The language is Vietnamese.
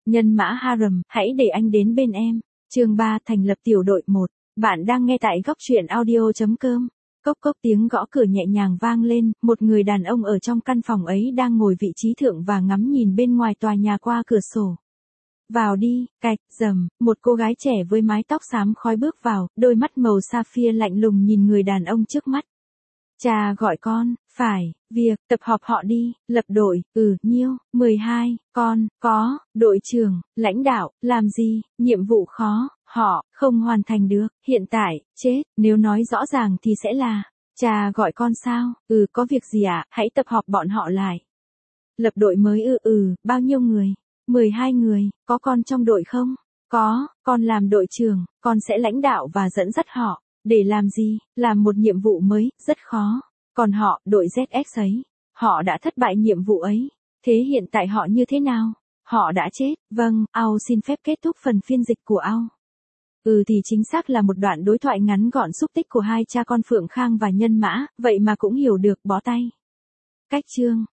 Nhân mã Harem, hãy để anh đến bên em. Chương 3, thành lập tiểu đội 1. Bạn đang nghe tại góc truyện audio.com. Cốc cốc tiếng gõ cửa nhẹ nhàng vang lên, một người đàn ông ở trong căn phòng ấy đang ngồi vị trí thượng và ngắm nhìn bên ngoài tòa nhà qua cửa sổ. Vào đi, cạch, rầm, một cô gái trẻ với mái tóc xám khói bước vào, đôi mắt màu sapphire lạnh lùng nhìn người đàn ông trước mắt. Cha gọi con, phải, việc, tập họp họ đi, lập đội, nhiêu, 12, con, có, đội trưởng, lãnh đạo, làm gì, nhiệm vụ khó, họ, không hoàn thành được, hiện tại, chết, nếu nói rõ ràng thì sẽ là, cha gọi con sao, có việc gì ạ, hãy tập họp bọn họ lại. Lập đội mới bao nhiêu người? 12 người, có con trong đội không? Có, con làm đội trưởng, con sẽ lãnh đạo và dẫn dắt họ. Để làm gì? Làm một nhiệm vụ mới, rất khó. Còn họ, đội ZX ấy, họ đã thất bại nhiệm vụ ấy. Thế hiện tại họ như thế nào? Họ đã chết. Vâng, Ao xin phép kết thúc phần phiên dịch của Ao. Thì chính xác là một đoạn đối thoại ngắn gọn xúc tích của hai cha con Phượng Khang và Nhân Mã, vậy mà cũng hiểu được, bó tay. Cách chương.